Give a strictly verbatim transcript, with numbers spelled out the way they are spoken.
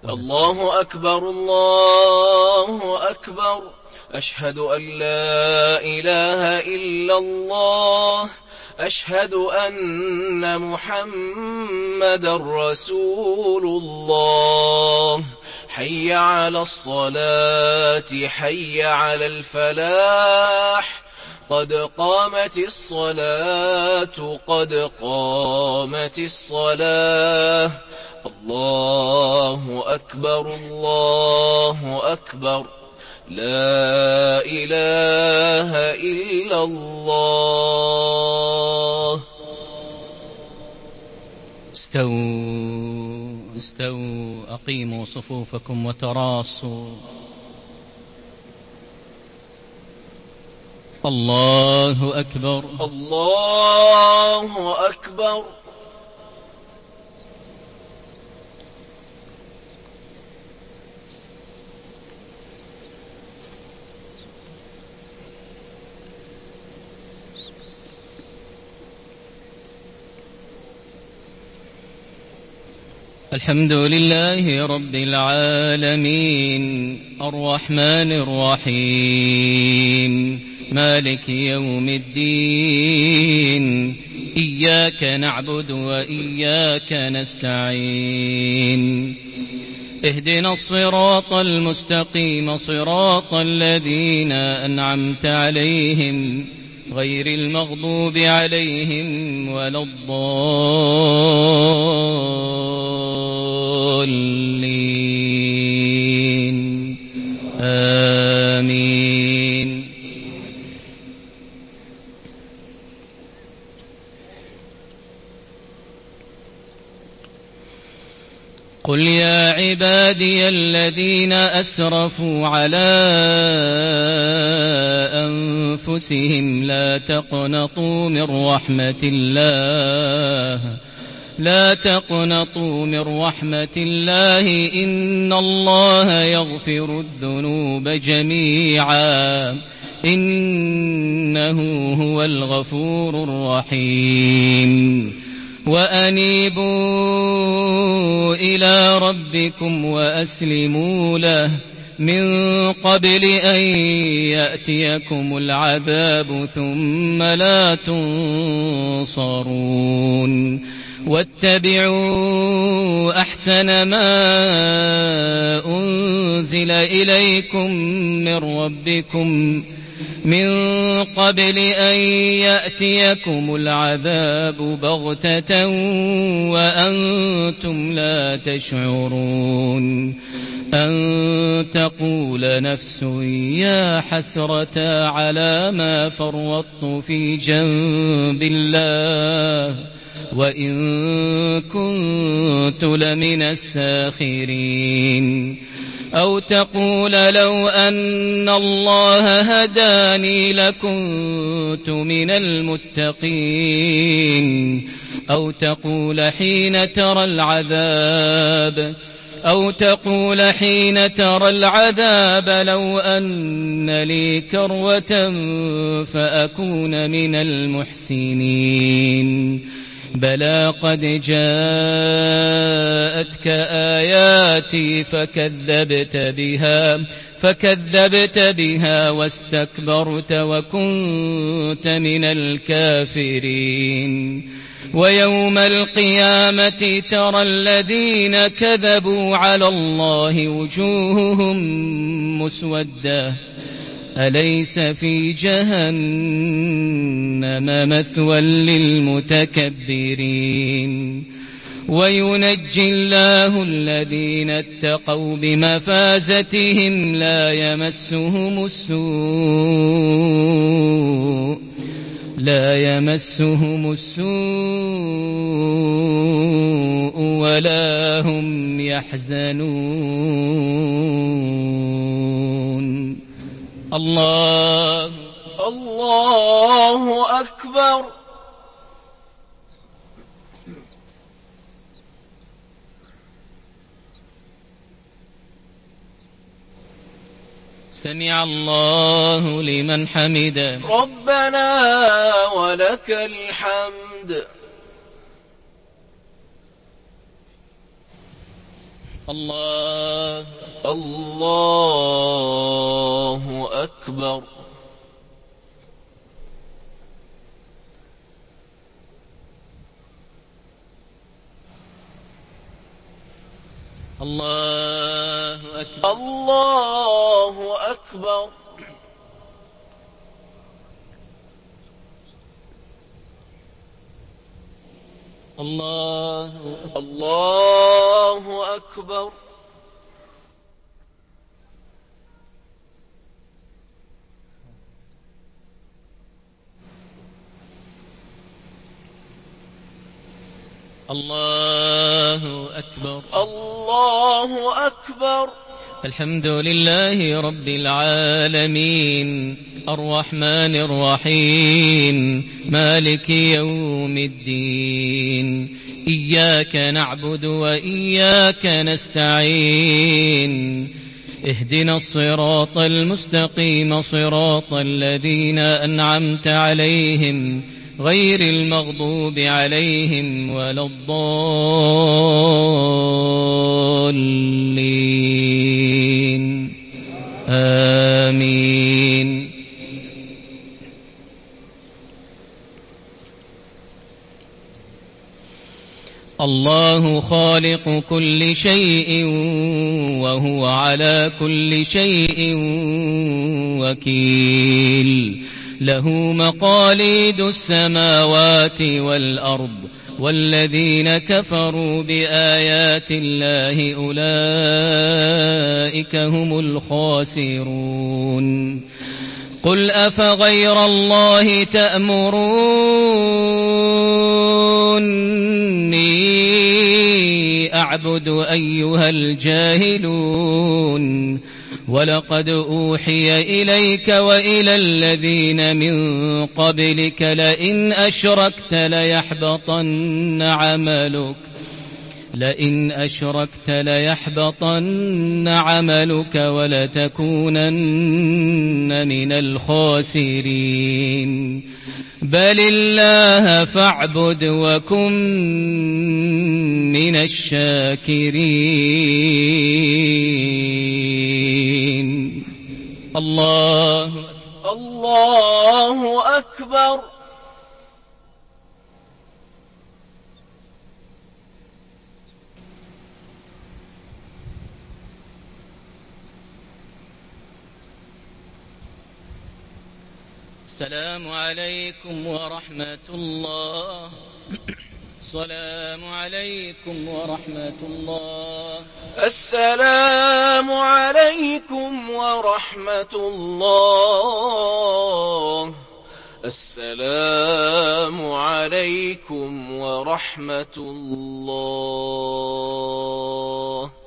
الله أكبر الله أكبر أشهد أن لا إله إلا الله أشهد أن محمد رسول الله حي على الصلاة حي على الفلاح قد قامت الصلاة قد قامت الصلاة الله أكبر الله أكبر لا إله إلا الله. استووا استووا أقيموا صفوفكم وتراصوا. الله أكبر الله أكبر. الحمد لله رب العالمين الرحمن الرحيم مالك يوم الدين إياك نعبد وإياك نستعين اهدنا الصراط المستقيم صراط الذين أنعمت عليهم غير المغضوب عليهم ولا الضالين آمين. قل يا عبادي الذين أسرفوا على أنفسهم لا تقنطوا من رحمة الله لا تقنطوا من رحمة الله إن الله يغفر الذنوب جميعا إنه هو الغفور الرحيم. وأنيبوا إلى ربكم وأسلموا له من قبل أن يأتيكم العذاب ثم لا تنصرون. واتبعوا أحسن ما أنزل إليكم من ربكم من قبل أن يأتيكم العذاب بغتة وأنتم لا تشعرون أن تقول نفس يا حسرة على ما فرطت في جنب الله وإن كنت لمن الساخرين. أو تقول لو أن الله هداني لكنت من المتقين. أو تقول حين ترى العذاب أو تقول حين ترى العذاب لو أن لي كروة فأكون من المحسنين. بلى قد جاءتك آياتي فكذبت بها فكذبت بها واستكبرت وكنت من الكافرين. ويوم القيامة ترى الذين كذبوا على الله وجوههم مسودة أليس في جهنم مثوى للمتكبرين. وينجي الله الذين اتقوا بمفازتهم لا يمسهم السوء لا يمسهم السوء ولا هم يحزنون. الله الله أكبر. سمع الله لمن حمده. ربنا ولك الحمد. الله الله أكبر. الله أكبر. الله أكبر. الله الله أكبر. الله أكبر. الله أكبر. الحمد لله رب العالمين الرحمن الرحيم مالك يوم الدين إياك نعبد وإياك نستعين اهدنا الصراط المستقيم صراط الذين أنعمت عليهم غير المغضوب عليهم ولا الضالين آمين. الله خالق كل شيء وهو على كل شيء وكيل له مقاليد السماوات والأرض والذين كفروا بآيات الله أولئك هم الخاسرون. قل أفغير الله تأمروني أعبد أيها الجاهلون ولقد أوحي إليك وإلى الذين من قبلك لئن أشركت ليحبطن عملك لئن أشركت ليحبطن عملك ولتكونن من الخاسرين. بل الله فاعبد وكن من الشاكرين. الله الله أكبر. السلام عليكم ورحمة الله. السلام عليكم ورحمة الله. السلام عليكم ورحمة الله. السلام عليكم ورحمة الله.